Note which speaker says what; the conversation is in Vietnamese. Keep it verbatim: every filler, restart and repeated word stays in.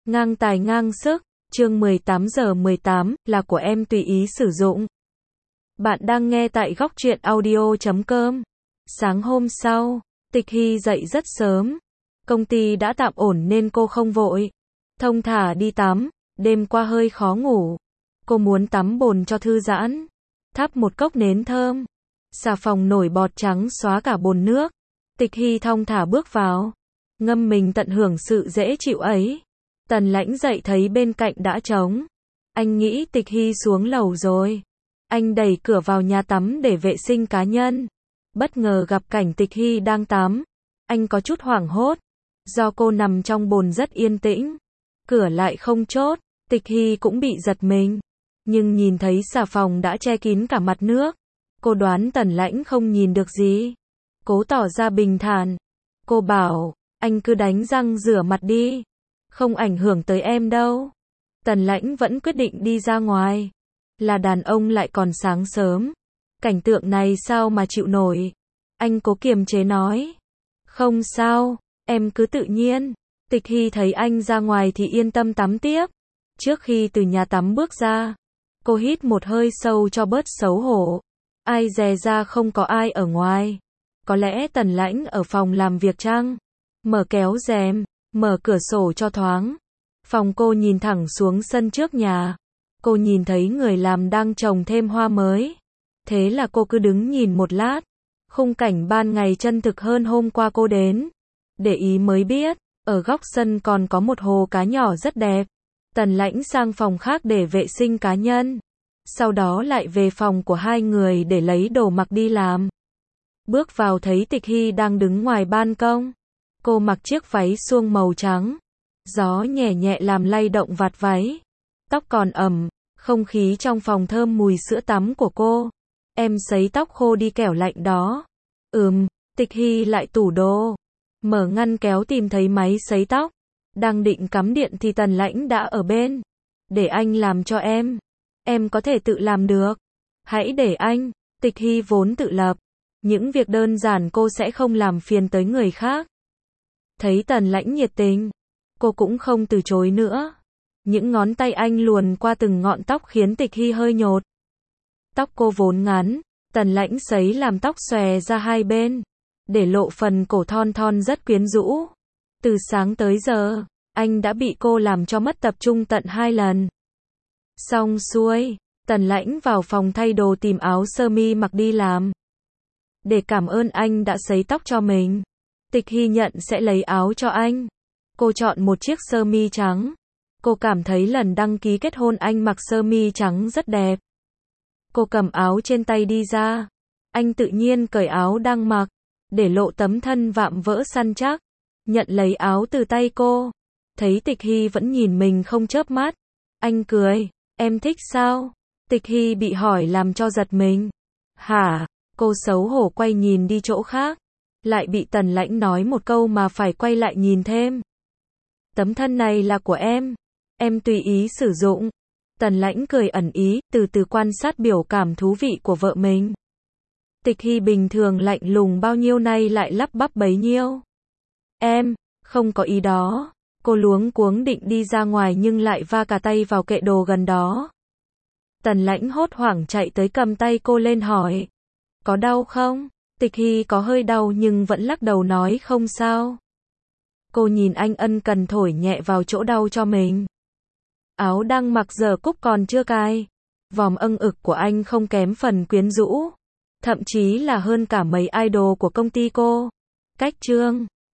Speaker 1: Ngang tài ngang sức, chương mười tám giờ mười tám, là của em tùy ý sử dụng. Bạn đang nghe tại góc truyện audio chấm com. Sáng hôm sau, Tịch Hy dậy rất sớm. Công ty đã tạm ổn nên cô không vội. Thông thả đi tắm, đêm qua hơi khó ngủ. Cô muốn tắm bồn cho thư giãn. Thắp một cốc nến thơm. Xà phòng nổi bọt trắng xóa cả bồn nước. Tịch Hy thong thả bước vào. Ngâm mình tận hưởng sự dễ chịu ấy. Tần Lãnh dậy thấy bên cạnh đã trống. Anh nghĩ Tịch Hy xuống lầu rồi. Anh đẩy cửa vào nhà tắm để vệ sinh cá nhân. Bất ngờ gặp cảnh Tịch Hy đang tắm. Anh có chút hoảng hốt. Do cô nằm trong bồn rất yên tĩnh. Cửa lại không chốt. Tịch Hy cũng bị giật mình. Nhưng nhìn thấy xà phòng đã che kín cả mặt nước. Cô đoán Tần Lãnh không nhìn được gì. Cố tỏ ra bình thản. Cô bảo, anh cứ đánh răng rửa mặt đi. Không ảnh hưởng tới em đâu. Tần Lãnh vẫn quyết định đi ra ngoài. Là đàn ông lại còn sáng sớm. Cảnh tượng này sao mà chịu nổi. Anh cố kiềm chế nói. Không sao, em cứ tự nhiên. Tịch Hy thấy anh ra ngoài thì yên tâm tắm tiếp. Trước khi từ nhà tắm bước ra, cô hít một hơi sâu cho bớt xấu hổ. Ai dè ra không có ai ở ngoài. Có lẽ Tần Lãnh ở phòng làm việc chăng? Mở kéo rèm, mở cửa sổ cho thoáng. Phòng cô nhìn thẳng xuống sân trước nhà. Cô nhìn thấy người làm đang trồng thêm hoa mới. Thế là cô cứ đứng nhìn một lát. Khung cảnh ban ngày chân thực hơn hôm qua cô đến. Để ý mới biết, ở góc sân còn có một hồ cá nhỏ rất đẹp. Tần Lãnh sang phòng khác để vệ sinh cá nhân. Sau đó lại về phòng của hai người để lấy đồ mặc đi làm. Bước vào thấy Tịch Hy đang đứng ngoài ban công. Cô mặc chiếc váy suông màu trắng. Gió nhẹ nhẹ làm lay động vạt váy. Tóc còn ẩm, không khí trong phòng thơm mùi sữa tắm của cô. Em sấy tóc khô đi kẻo lạnh đó. Ừm, Tịch Hy lại tủ đồ. Mở ngăn kéo tìm thấy máy sấy tóc. Đang định cắm điện thì Tần Lãnh đã ở bên. Để anh làm cho em. Em có thể tự làm được. Hãy để anh. Tịch Hy vốn tự lập. Những việc đơn giản cô sẽ không làm phiền tới người khác. Thấy Tần Lãnh nhiệt tình, cô cũng không từ chối nữa. Những ngón tay anh luồn qua từng ngọn tóc khiến Tịch Hy hơi nhột. Tóc cô vốn ngắn, Tần Lãnh sấy làm tóc xòe ra hai bên, để lộ phần cổ thon thon rất quyến rũ. Từ sáng tới giờ, anh đã bị cô làm cho mất tập trung tận hai lần. Xong xuôi, Tần Lãnh vào phòng thay đồ tìm áo sơ mi mặc đi làm. Để cảm ơn anh đã sấy tóc cho mình, Tịch Hy nhận sẽ lấy áo cho anh. Cô chọn một chiếc sơ mi trắng. Cô cảm thấy lần đăng ký kết hôn anh mặc sơ mi trắng rất đẹp. Cô cầm áo trên tay đi ra. Anh tự nhiên cởi áo đang mặc, để lộ tấm thân vạm vỡ săn chắc. Nhận lấy áo từ tay cô. Thấy Tịch Hy vẫn nhìn mình không chớp mắt. Anh cười, em thích sao? Tịch Hy bị hỏi làm cho giật mình. Hả? Cô xấu hổ quay nhìn đi chỗ khác. Lại bị Tần Lãnh nói một câu mà phải quay lại nhìn thêm. Tấm thân này là của em. Em tùy ý sử dụng. Tần Lãnh cười ẩn ý, từ từ quan sát biểu cảm thú vị của vợ mình. Tịch Hy bình thường lạnh lùng bao nhiêu nay lại lắp bắp bấy nhiêu. Em, không có ý đó. Cô luống cuống định đi ra ngoài nhưng lại va cả tay vào kệ đồ gần đó. Tần Lãnh hốt hoảng chạy tới cầm tay cô lên hỏi. Có đau không? Tịch Hy có hơi đau nhưng vẫn lắc đầu nói không sao. Cô nhìn anh ân cần thổi nhẹ vào chỗ đau cho mình. Áo đang mặc giờ cúc còn chưa cài. Vòm âng ực của anh không kém phần quyến rũ. Thậm chí là hơn cả mấy idol của công ty cô. Cách trương.